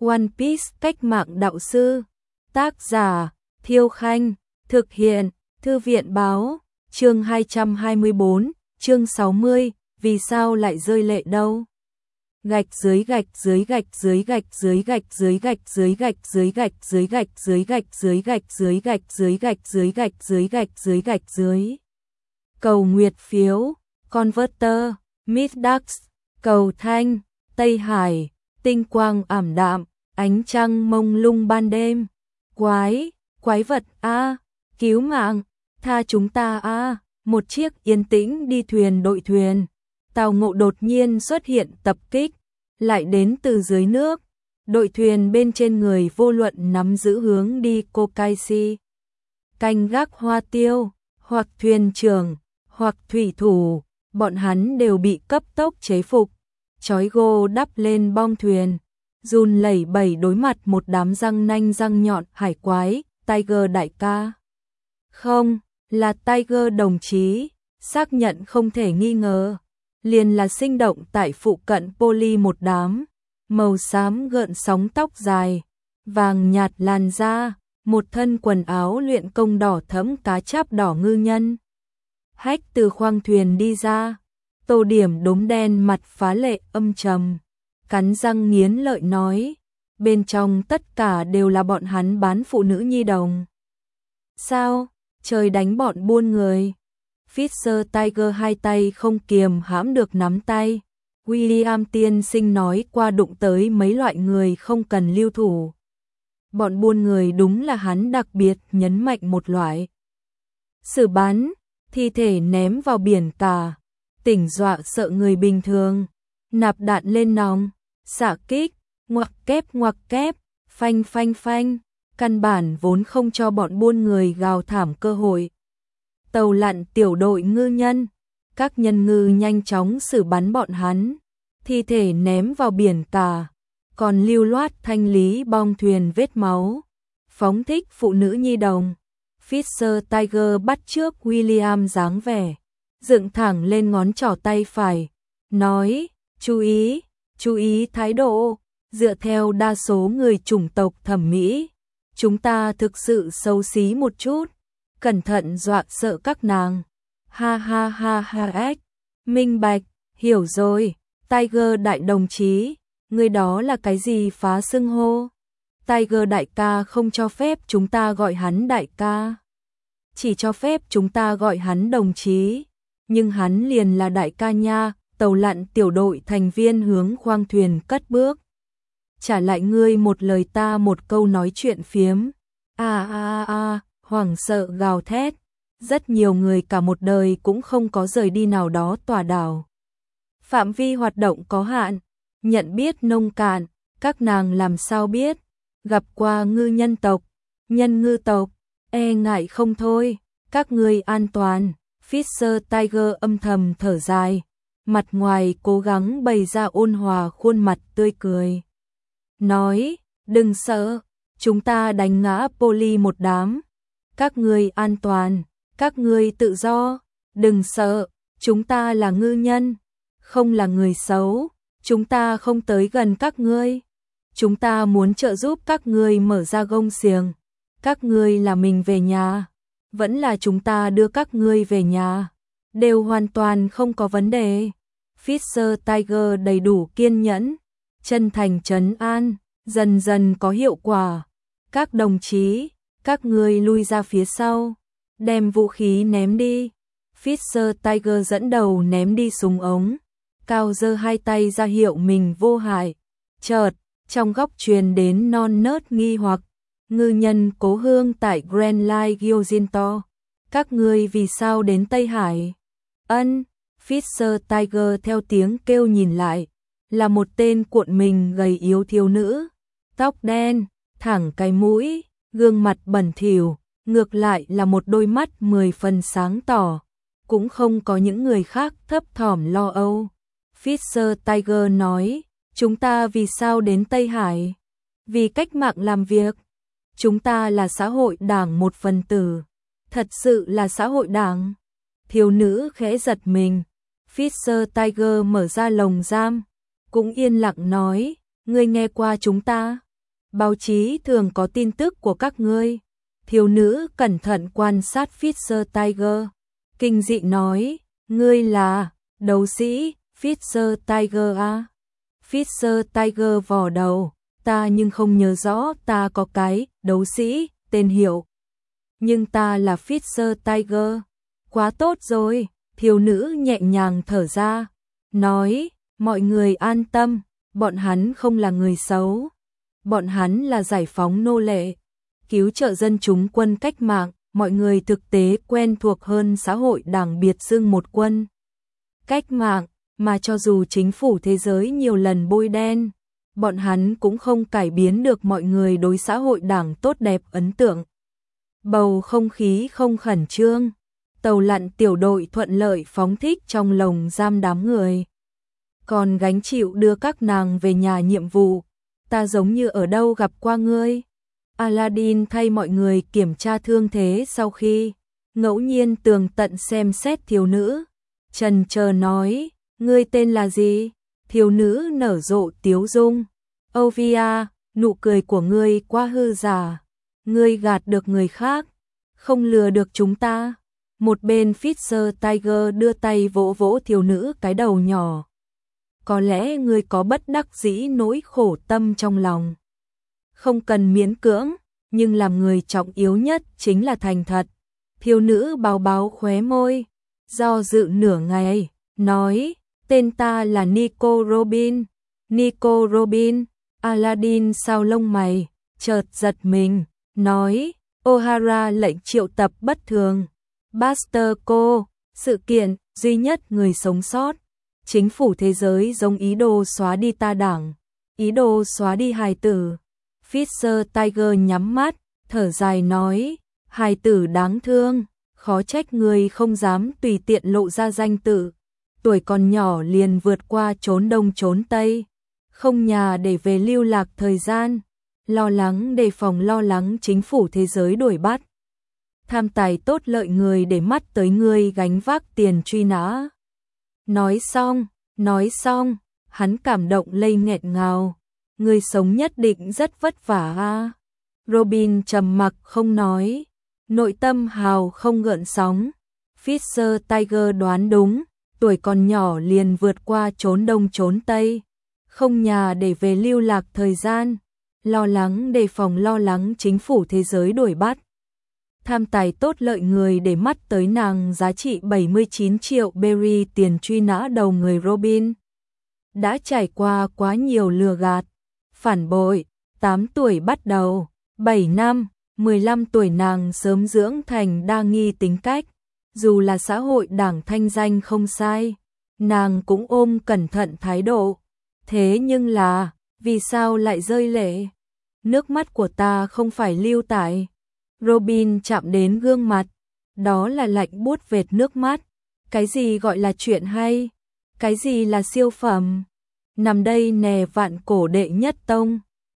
One Piece cách mạng đạo sư. Tác giả Thiêu Khanh. Thực hiện Thư viện Báo. Chương 224, chương 60, vì sao lại rơi lệ đâu? Gạch dưới gạch dưới gạch dưới gạch dưới gạch dưới gạch dưới gạch dưới gạch dưới gạch dưới gạch dưới gạch dưới gạch dưới gạch dưới gạch dưới gạch dưới gạch dưới. Cầu nguyệt phiếu, Converter, Middax, cầu thanh, Tây Hải, tinh quang ảm đạm, ánh trăng mông lung ban đêm. Quái vật a, cứu mạng, tha chúng ta a. Một chiếc yên tĩnh đi thuyền đội thuyền. Tàu ngộ đột nhiên xuất hiện tập kích, lại đến từ dưới nước. Đội thuyền bên trên người vô luận nắm giữ hướng đi Kokaishi, canh gác hoa tiêu, hoặc thuyền trưởng, hoặc thủy thủ, bọn hắn đều bị cấp tốc chế phục, trói gô đắp lên bong thuyền, run lẩy bẩy đối mặt một đám răng nanh răng nhọn hải quái. Tiger đại ca. Không, là Tiger đồng chí, xác nhận không thể nghi ngờ. Liền là sinh động tại phụ cận Poly một đám, màu xám gợn sóng tóc dài, vàng nhạt làn da, một thân quần áo luyện công đỏ thẫm cá cháp đỏ ngư nhân. Hách từ khoang thuyền đi ra, Tô Điểm đốm đen mặt phá lệ âm trầm, cắn răng nghiến lợi nói, bên trong tất cả đều là bọn hắn bán phụ nữ nhi đồng. Sao, trời đánh bọn buôn người. Fisher Tiger hai tay không kiềm hãm được nắm tay. William tiên sinh nói qua đụng tới mấy loại người không cần lưu thủ. Bọn buôn người đúng là hắn đặc biệt nhấn mạnh một loại. Xử bắn, thi thể ném vào biển cả, tỉnh dọa sợ người bình thường, nạp đạn lên nòng, xạ kích, ngoặc kép, phanh phanh phanh, căn bản vốn không cho bọn buôn người gào thảm cơ hội. Tàu lặn tiểu đội ngư nhân, các nhân ngư nhanh chóng xử bắn bọn hắn, thi thể ném vào biển cả, còn lưu loát thanh lý bong thuyền vết máu, phóng thích phụ nữ nhi đồng. Fisher Tiger bắt chước William dáng vẻ, dựng thẳng lên ngón trỏ tay phải, nói, chú ý thái độ, dựa theo đa số người chủng tộc thẩm mỹ, chúng ta thực sự xấu xí một chút. Cẩn thận dọa sợ các nàng. Ha ha ha ha ếch. Minh bạch, hiểu rồi. Tiger đại đồng chí, người đó là cái gì phá xưng hô? Tiger đại ca không cho phép chúng ta gọi hắn đại ca. Chỉ cho phép chúng ta gọi hắn đồng chí. Nhưng hắn liền là đại ca nha. Tàu lặn tiểu đội thành viên hướng khoang thuyền cất bước. Trả lại ngươi một lời ta một câu nói chuyện phiếm. Hoảng sợ gào thét, rất nhiều người cả một đời cũng không có rời đi nào đó tòa đảo. Phạm vi hoạt động có hạn, nhận biết nông cạn, các nàng làm sao biết, gặp qua ngư nhân tộc, nhân ngư tộc, e ngại không thôi, các ngươi an toàn. Fisher Tiger âm thầm thở dài, mặt ngoài cố gắng bày ra ôn hòa khuôn mặt tươi cười. Nói, đừng sợ, chúng ta đánh ngã Poly một đám. Các ngươi an toàn, các ngươi tự do, đừng sợ, chúng ta là ngư nhân, không là người xấu, chúng ta không tới gần các ngươi. Chúng ta muốn trợ giúp các ngươi mở ra gông xiềng. Các ngươi là mình về nhà, vẫn là chúng ta đưa các ngươi về nhà, đều hoàn toàn không có vấn đề. Fisher Tiger đầy đủ kiên nhẫn, chân thành trấn an, dần dần có hiệu quả. Các đồng chí, các ngươi lui ra phía sau, đem vũ khí ném đi. Fisher Tiger dẫn đầu ném đi súng ống, cao giơ hai tay ra hiệu mình vô hại. Chợt, trong góc truyền đến non nớt nghi hoặc, ngư nhân cố hương tại Grand Line Gyojinto. Các ngươi vì sao đến Tây Hải? Fisher Tiger theo tiếng kêu nhìn lại, là một tên cuộn mình gầy yếu thiếu nữ, tóc đen, thẳng cái mũi, gương mặt bẩn thỉu, ngược lại là một đôi mắt 10 phần sáng tỏ, cũng không có những người khác thấp thỏm lo âu. Fisher Tiger nói, chúng ta vì sao đến Tây Hải? Vì cách mạng làm việc. Chúng ta là xã hội đảng một phần tử. Thật sự là xã hội đảng. Thiếu nữ khẽ giật mình. Fisher Tiger mở ra lồng giam, cũng yên lặng nói, ngươi nghe qua chúng ta, Báo chí thường có tin tức của các ngươi. Thiếu nữ cẩn thận quan sát Fischer Tiger. Kinh dị nói, ngươi là đấu sĩ Fischer Tiger à? Fischer Tiger vò đầu, ta nhưng không nhớ rõ ta có cái đấu sĩ tên hiệu. Nhưng ta là Fischer Tiger. Quá tốt rồi, thiếu nữ nhẹ nhàng thở ra, nói, mọi người an tâm, bọn hắn không là người xấu. Bọn hắn là giải phóng nô lệ, cứu trợ dân chúng quân cách mạng, mọi người thực tế quen thuộc hơn xã hội đảng biệt xưng một quân cách mạng, mà cho dù chính phủ thế giới nhiều lần bôi đen, bọn hắn cũng không cải biến được mọi người đối xã hội đảng tốt đẹp ấn tượng. Bầu không khí không khẩn trương, tàu lặn tiểu đội thuận lợi phóng thích trong lồng giam đám người. Còn gánh chịu đưa các nàng về nhà nhiệm vụ, ta giống như ở đâu gặp qua ngươi. Aladdin thay mọi người kiểm tra thương thế sau khi ngẫu nhiên tường tận xem xét thiếu nữ. Trần chờ nói, ngươi tên là gì? Thiếu nữ nở rộ tiếu dung. Ovia, nụ cười của ngươi quá hư giả. Ngươi gạt được người khác, không lừa được chúng ta. Một bên Fischer Tiger đưa tay vỗ vỗ thiếu nữ cái đầu nhỏ. Có lẽ ngươi có bất đắc dĩ nỗi khổ tâm trong lòng. Không cần miễn cưỡng, nhưng làm người trọng yếu nhất chính là thành thật. Thiếu nữ báo báo khóe môi, do dự nửa ngày, nói, tên ta là Nico Robin. Nico Robin, Aladdin sao lông mày, chợt giật mình, nói, O'Hara lệnh triệu tập bất thường. Buster cô, sự kiện duy nhất người sống sót. Chính phủ thế giới giống ý đồ xóa đi ta đảng, ý đồ xóa đi hài tử. Fischer Tiger nhắm mắt, thở dài nói, hài tử đáng thương, khó trách người không dám tùy tiện lộ ra danh tự. Tuổi còn nhỏ liền vượt qua trốn đông trốn tây, không nhà để về lưu lạc thời gian, lo lắng đề phòng lo lắng chính phủ thế giới đuổi bắt. Tham tài tốt lợi người để mắt tới người gánh vác tiền truy nã. Nói xong, hắn cảm động lây nghẹn ngào. Người sống nhất định rất vất vả a. Robin trầm mặc không nói, nội tâm hào không gợn sóng. Fischer Tiger đoán đúng, tuổi còn nhỏ liền vượt qua trốn đông trốn tây, không nhà để về lưu lạc thời gian, lo lắng đề phòng lo lắng chính phủ thế giới đuổi bắt. Tham tài tốt lợi người để mắt tới nàng giá trị 79 triệu berry tiền truy nã đầu người Robin. Đã trải qua quá nhiều lừa gạt, phản bội, 8 tuổi bắt đầu, 7 năm, 15 tuổi nàng sớm dưỡng thành đa nghi tính cách. Dù là xã hội đảng thanh danh không sai, nàng cũng ôm cẩn thận thái độ. Thế nhưng là, vì sao lại rơi lệ? Nước mắt của ta không phải lưu tải. Robin chạm đến gương mặt, đó là lạnh buốt vệt nước mắt. Cái gì gọi là chuyện hay? Cái gì là siêu phẩm? Nằm đây nè vạn cổ đệ nhất tông.